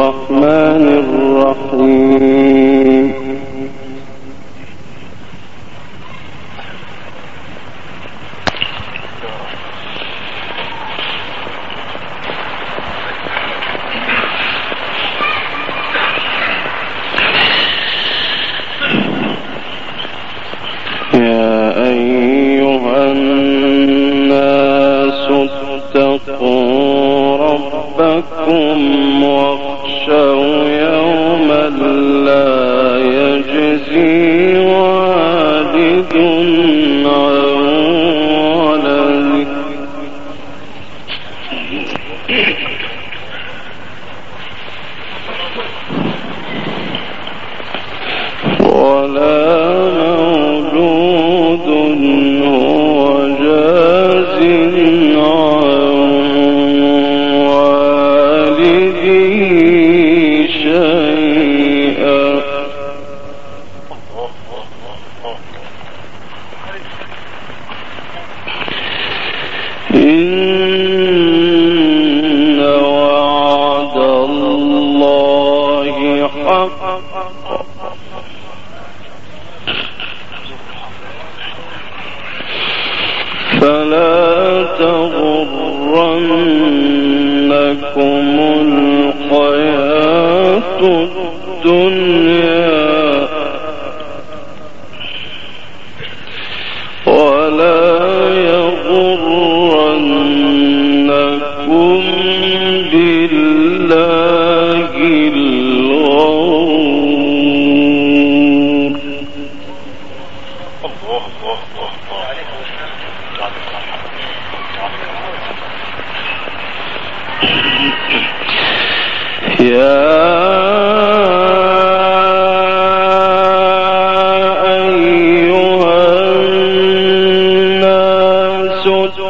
الرحمن الرحيم ربكم واخشوا يوما لا يجزي والد عن ولده ولا مولود هو جاز فلا تغرنكم الحياة الدنيا ولا يغرنكم بالله الغرور يا أيها الناس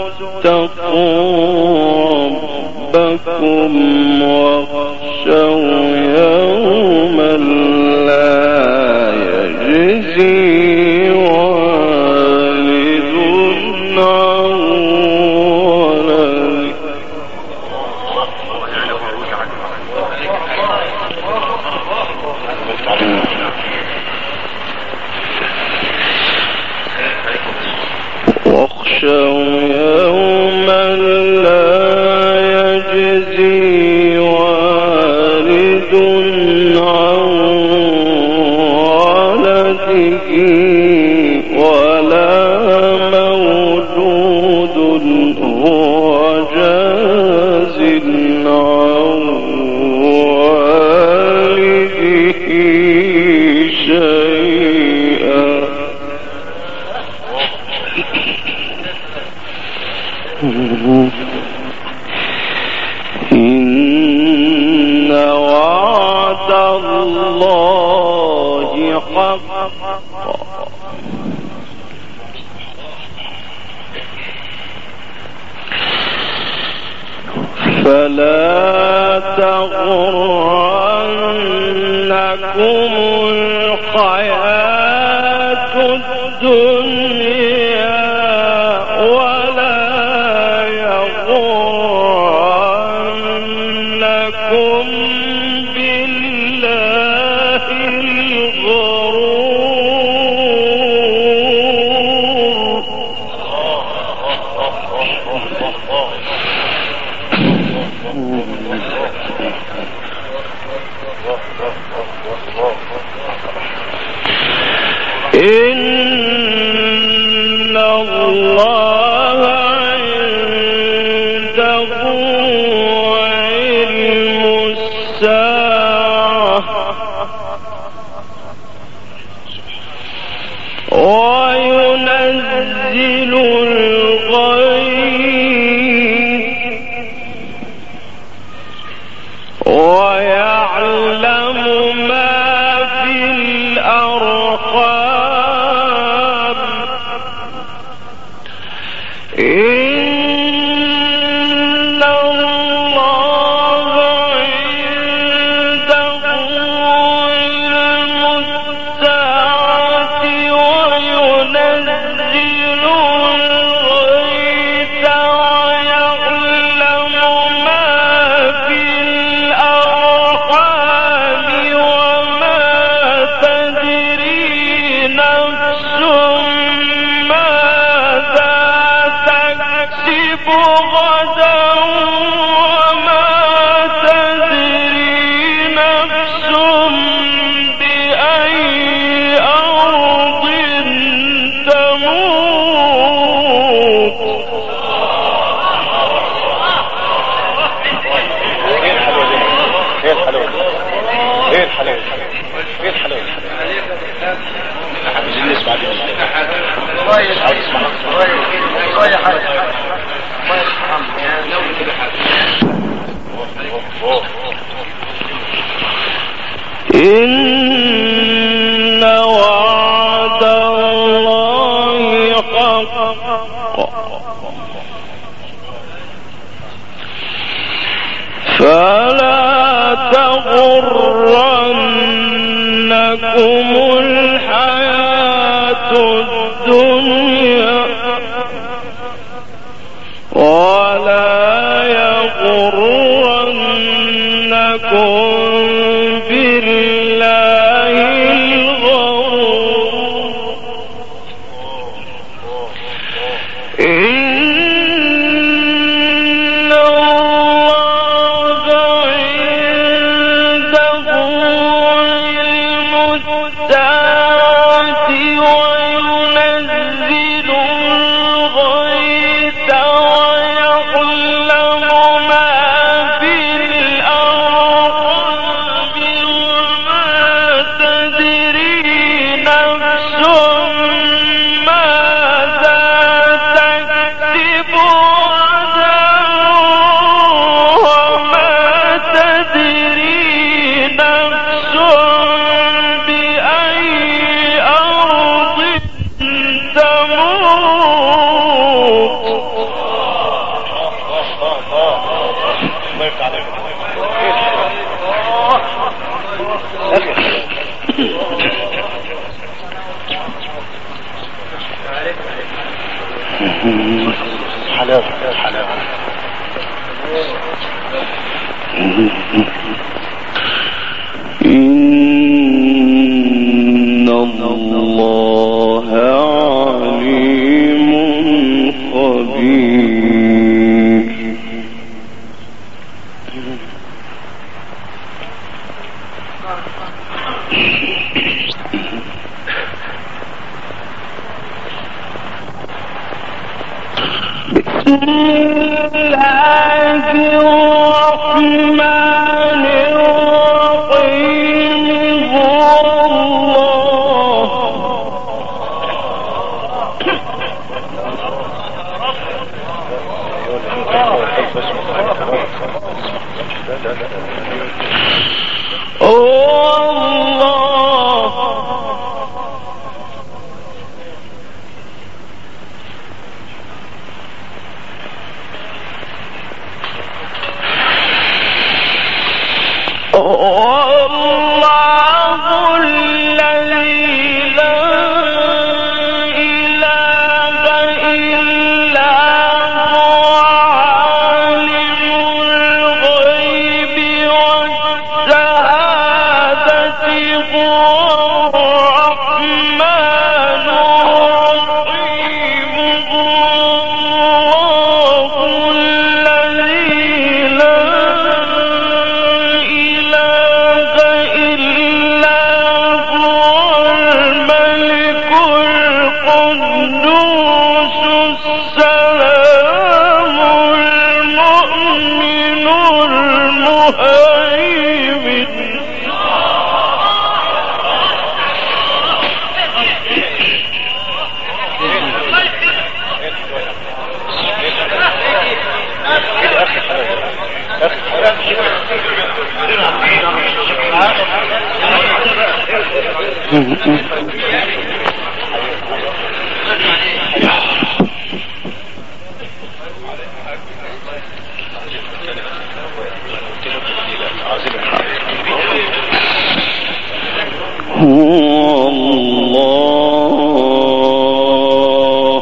اتقوا ربكم واخشوا يوما لا يجزي والد عن ولده واخشوا يوما لا يجزي والد عن ولده ولا مولود هو جاز عن والده شيئا إن وعد الله حق فلا تغرنكم الحياة الدنيا ولا يغرنكم بالله الغرور إن الله عنده علم الساعة وينزل الغيث ويعلم ما في الأرحام إن الله عنده علم الساعة وينزل الغيث ويعلم ما في الأرحام إن وعد الله حق فلا تغرنكم الحياة الدنيا ولا يغرنكم بالله الغرور إن الله عنده علم الساعة وينزل الغيث ويعلم ما في الأرحام وما تدري نفس ماذا تكسب غدا وما تدري نفس بأي أرض تموت حلاوة حلاوة. إن الله عليم خبير بسم الله الرحمن الرحيم هو الله الله الذي لا إله إلا هو عالم الغيب والشهادة هو الرحمن الرحيم الله الذي لا إله إلا هو الملك القدوس السلام المؤمن المهيمن هو الله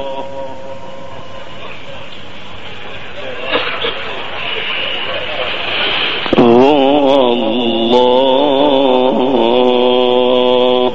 هو الله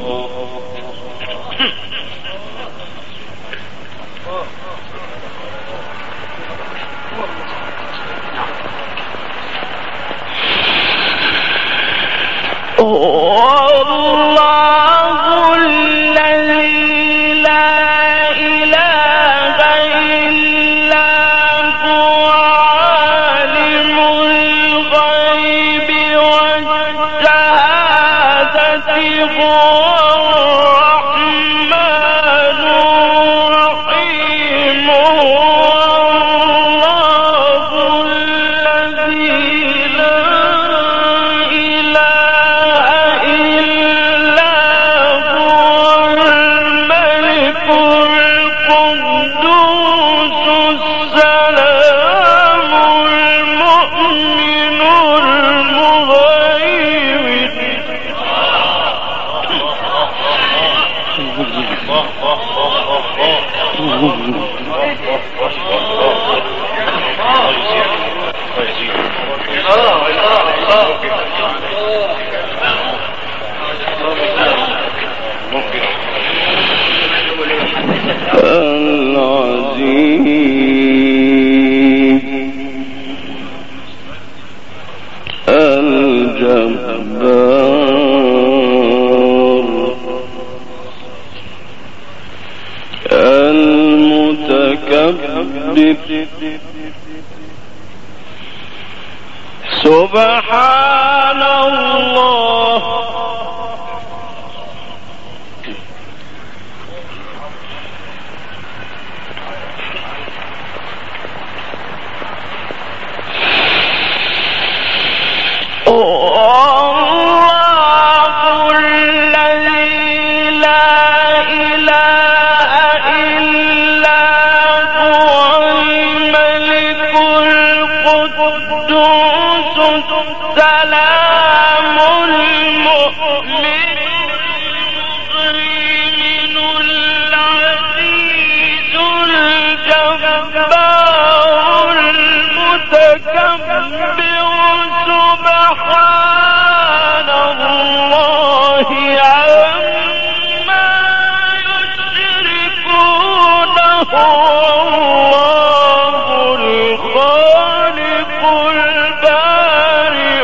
الله الذي لا إله إلا هو عالم الغيب والشهادة هو الرحمن الرحيم هو الله الذي لا سبحان الله السلام المؤمن المهيمن العزيز الجبار المتكبر سبحان الله عما يشركون هو الله الخالق البارئ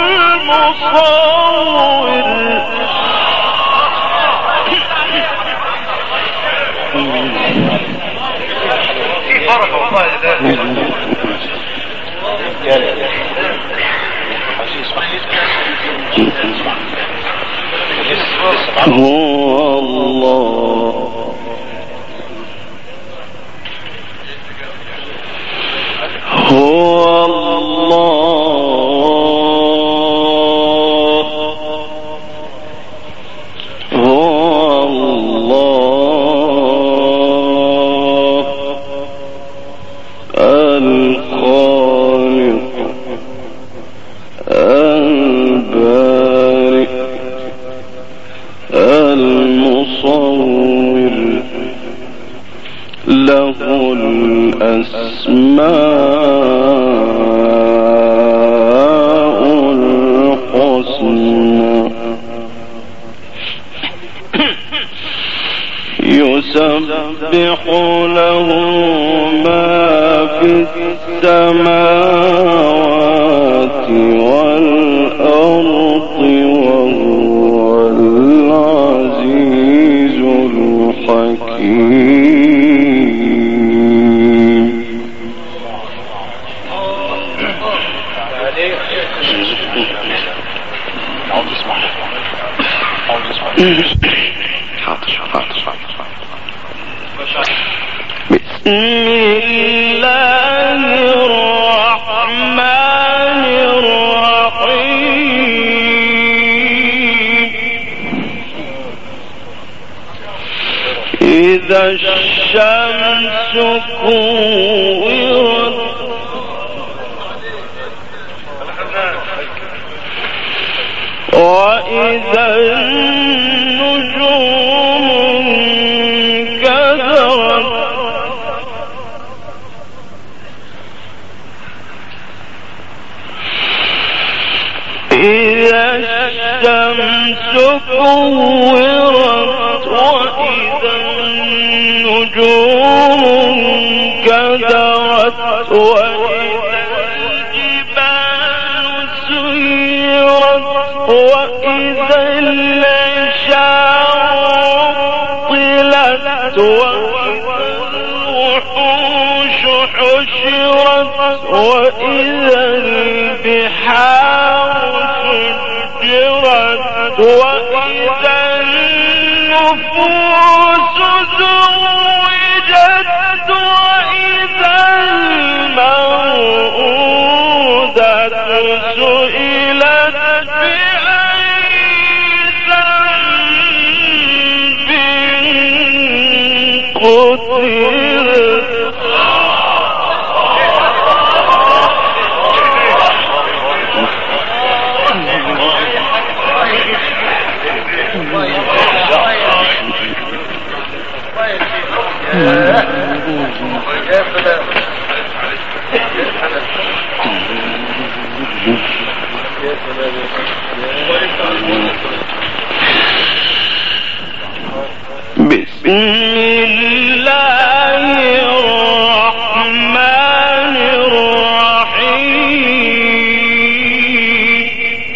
المصور هو الله هو الله هو الله الخالق البارئ المصور له الأسماء الحسنى يسبح له ما في السماوات والأرض وهو العزيز الحكيم. بسم الله الرحمن الرحيم. إذا الشمس كورت وإذا النجوم انكدرت إذا الشمس كورت وإذا النجوم انكدرت وإذا الجبال سيرت وإذا العشار طلت وإذا الوحوش حشرت وإذا البحار سجرت وإذا النفوس زوجت وإذا الموءودة سئلت بأي ذنب قتلت. بسم الله الرحمن الرحيم.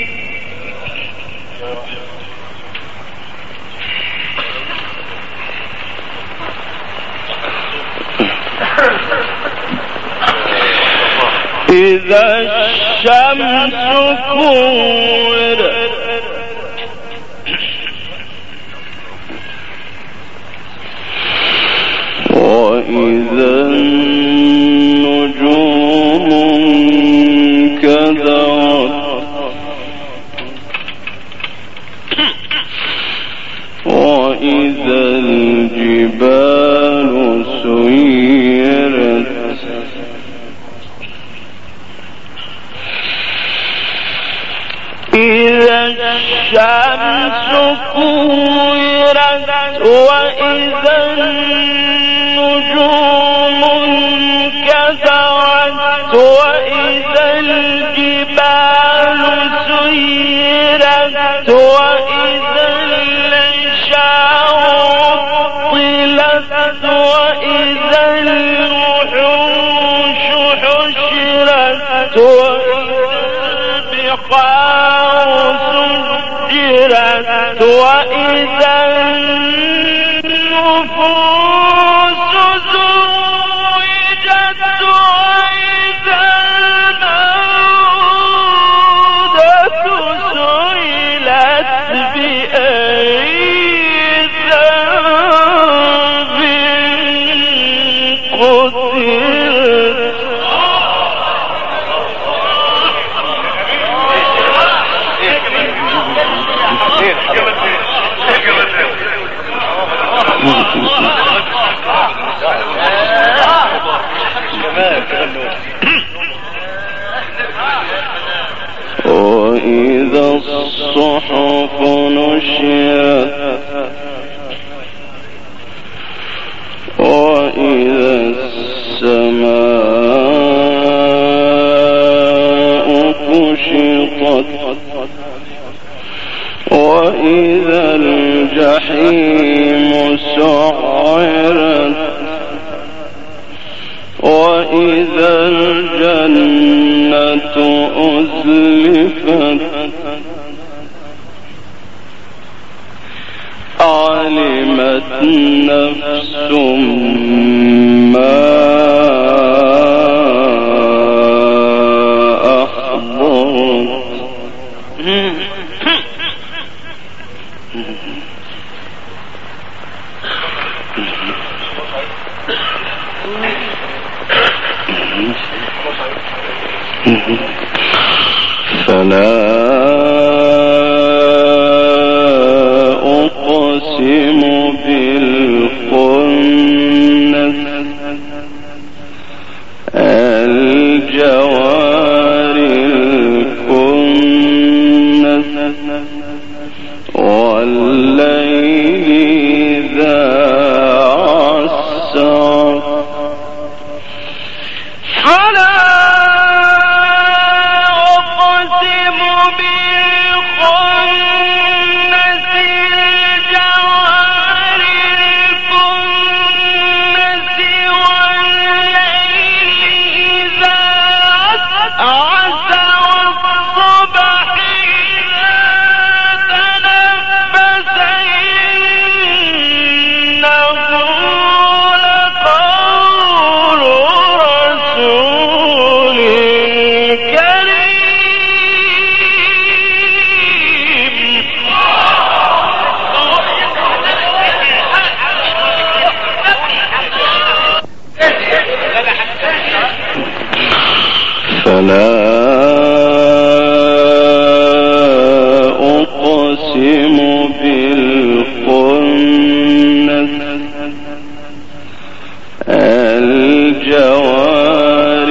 إذا الشمس كورت وإذا النجوم انكدرت وإذا الجبال سيرت إذا الشمس كورت وإذا النجوم انكدرت وإذا الجبال سيرت وإذا العشار عطلت وإذا الوحوش حشرت البحار سجرت وإذا النفوس زوجت وإذا الموءودة سئلت بأي ذنب قتلت. وإذا الصحف نشرت وإذا السماء كشطت وإذا الجحيم سعرت وإذا الجنة أزلفت علمت نفس ما أحضرت. فلا أقسم بالخنس الجوار الكنس والليل إذا عسعس. فلا أقسم بالخنس الجوار الكنس والليل إذا عسعس والصبح إذا تنفس إنه لقول رسول كريم. فلا أقسم بالخنس الجوار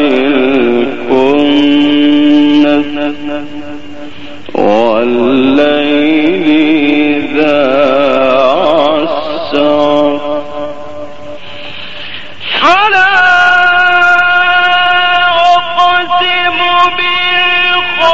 الكنس والليل إذا عسعس. فلا أقسم بالخنس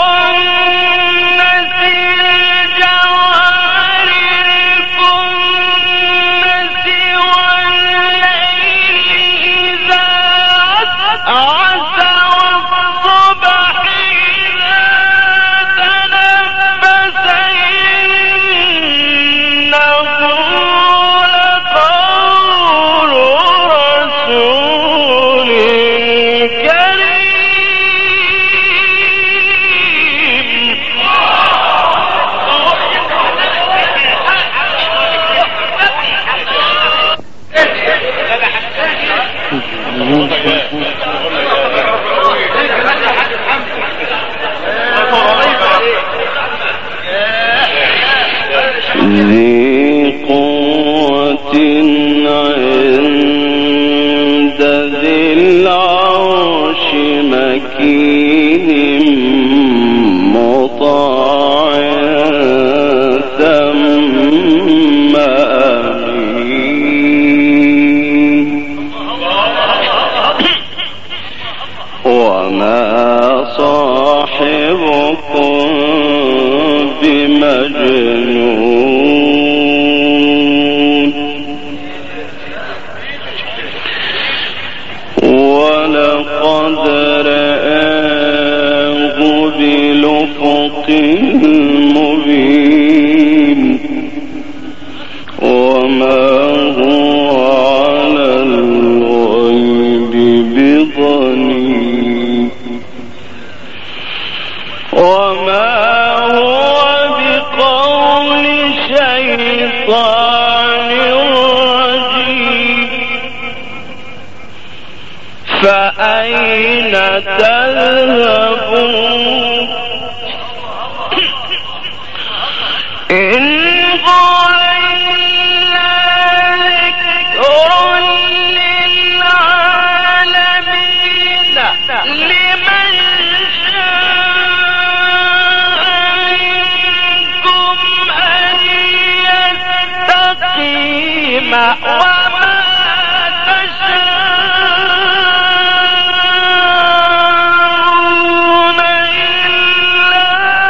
بمجنون ولقد رآه بالأفق المبين وما هو على الغيب بضنين وما هو بقول شيطان رجيم فأين تذهبون إن هو إلا ذكر للعالمين لمن شاء منكم أن يستقيم وما تشاءون إلا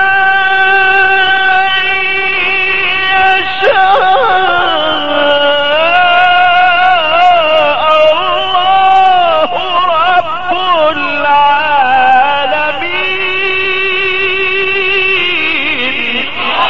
أن يشاء الله رب العالمين.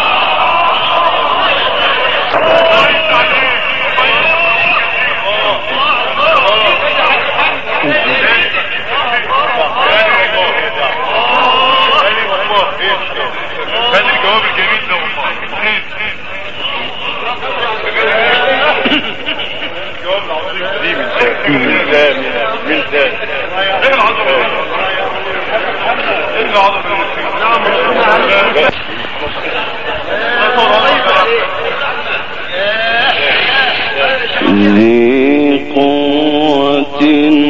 هذا الجواب الجميل ده والله. الجواب العظيم دي من ثاني ايه العظمه ايه العظمه ذي قوة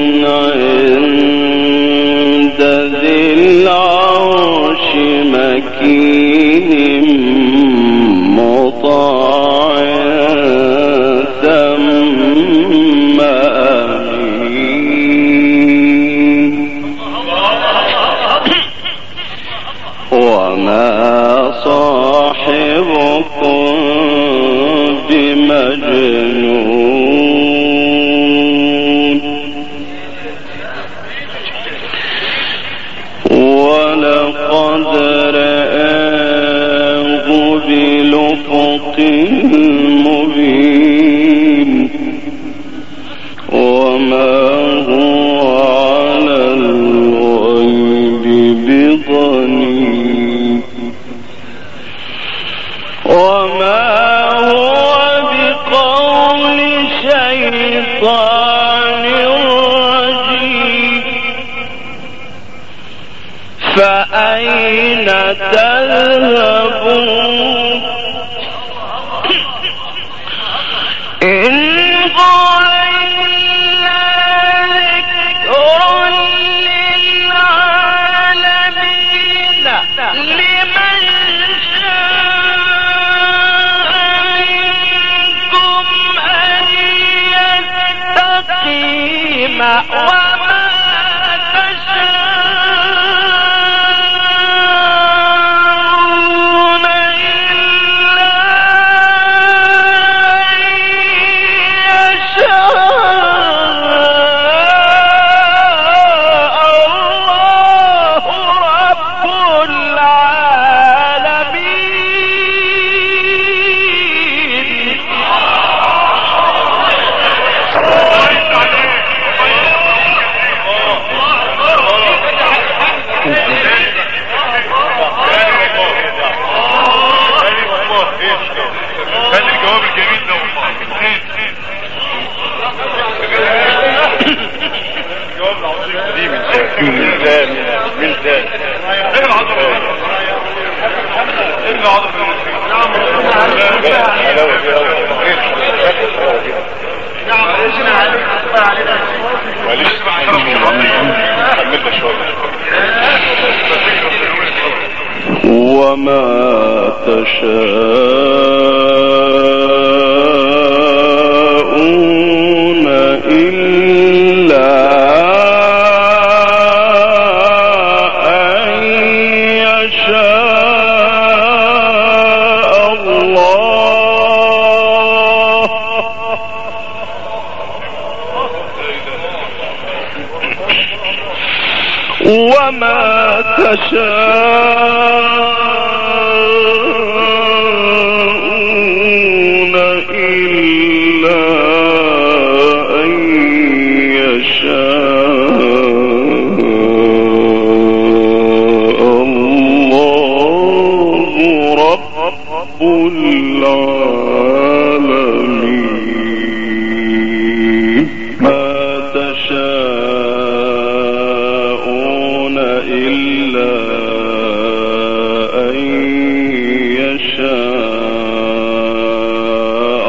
عند ذي العرش مكين مطاع ثم أمين وما صاحبكم بمجنون ولقد رآه بالأفق المبين وما هو على الغيب بضنين وما هو بقول شيطان رجيم فأين تذهبون إن هو إلا ذكر للعالمين لمن شاء منكم أن يستقيم وما تشاءون إلا أن يشاء الله رب العالمين. هذا الجواب الجميل ده والله. الجواب العظيم دي من ثاني ايه العظمه ايه العظمه وما تشاءون إلا أن يشاء شاء الله وما تشاءون إلا أن يشاء الله رب العالمين ما تشاءون إلا أن يشاء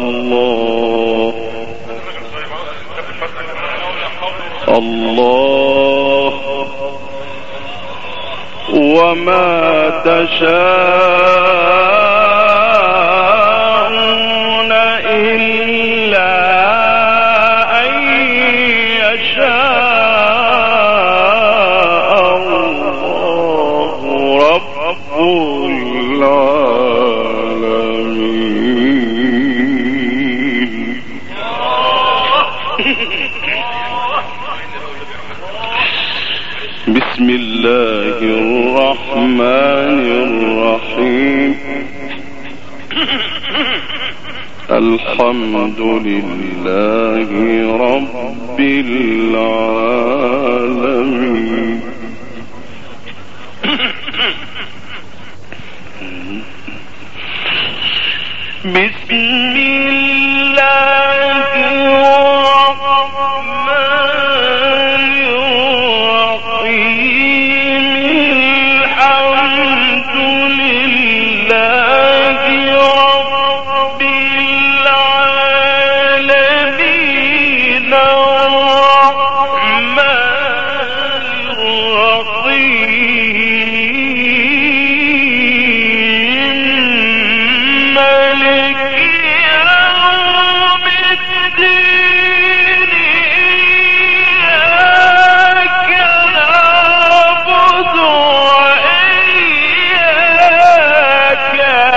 الله وما تشاءون إلا أن يشاء الله رب العالمين بسم الله الرحمن الرحيم الحمد لله رب العالمين بسم الله الرحمن الرحيم الحمد لله رب العالمين الرحمن الرحيم مالك يوم الدين إياك نعبد وإياك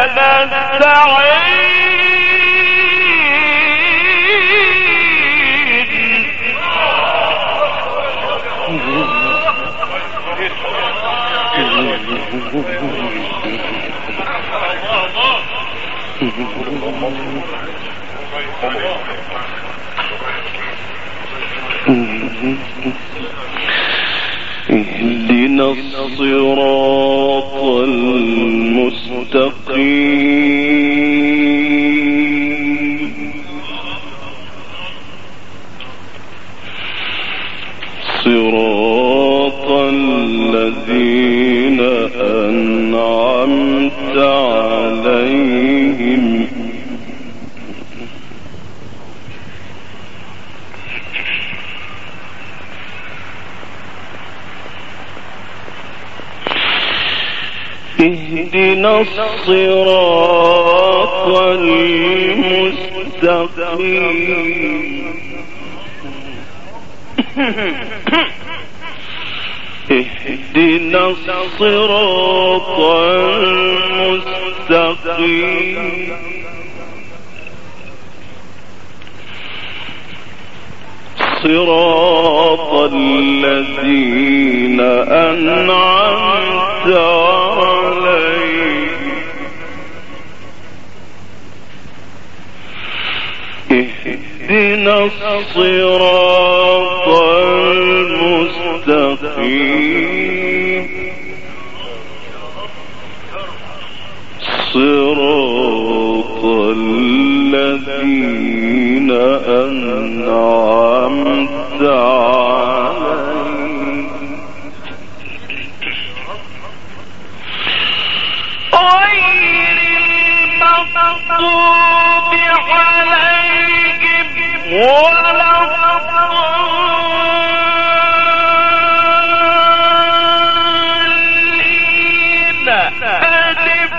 اهدنا الصراط المستقيم صراط الذين أنعمت عليهم اهدنا الصراط المستقيم اهدنا الصراط المستقيم صراط الذين أنعمت عليهم اهدنا الصراط المستقيم صراط الذين أنعمت عليهم غير المغضوب عليهم ولا الضالين ألف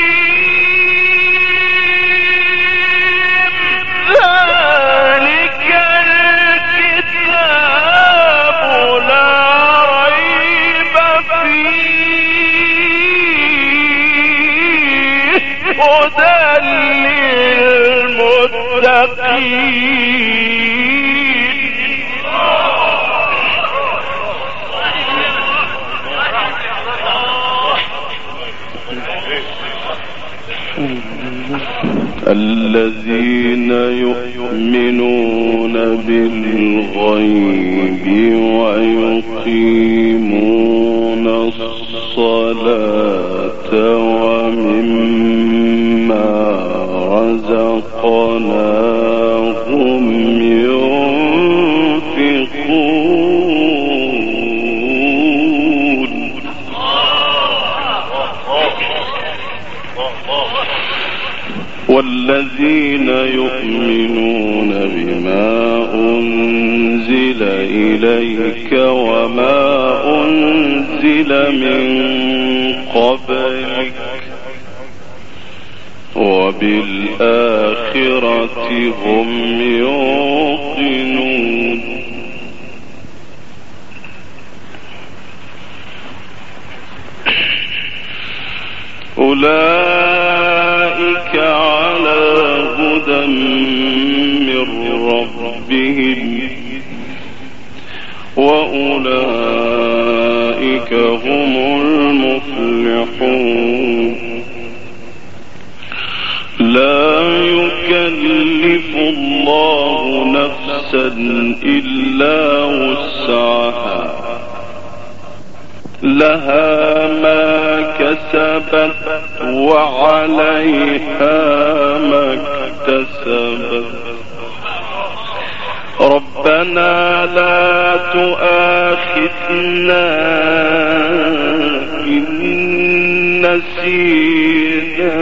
ذلك الذين يؤمنون بالغيب ويقيمون الصلاة ومما رزقناهم ينفقون. والذين يؤمنون بما أنزل إليك وما أنزل من قبلك وبالآخرة هم يوقنون. أولئك على هدى من ربهم وأولئك هم المفلحون. لا يكلف الله نفسا إلا وسعها لها ما كسبت وعليها ما اكتسبت. ربنا لا تؤاخذنا إن نسينا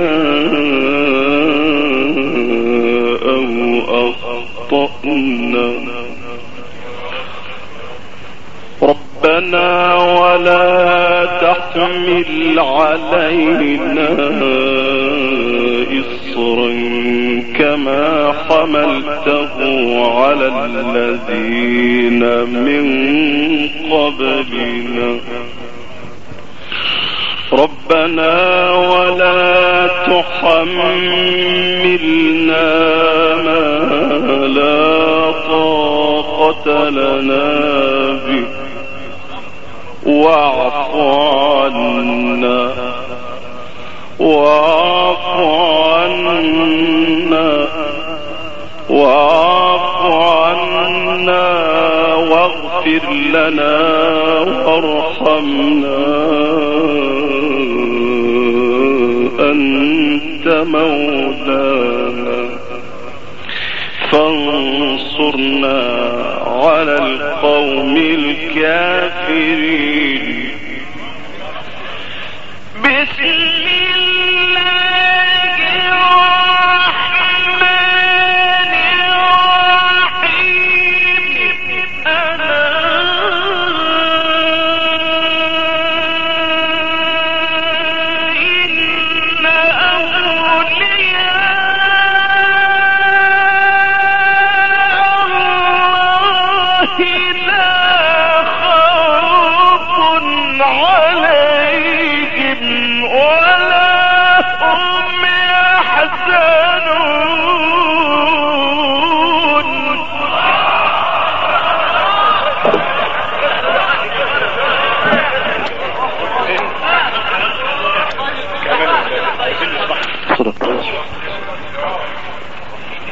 أو أخطأنا. ربنا ولا تحمل علينا إصرا كما حملته على الذين من قبلنا. ربنا ولا تحملنا ما لا طاقة لنا به واعف عنا واغفر لنا وارحمنا أنت مولانا فانصرنا على القوم الكافرين. بسم الله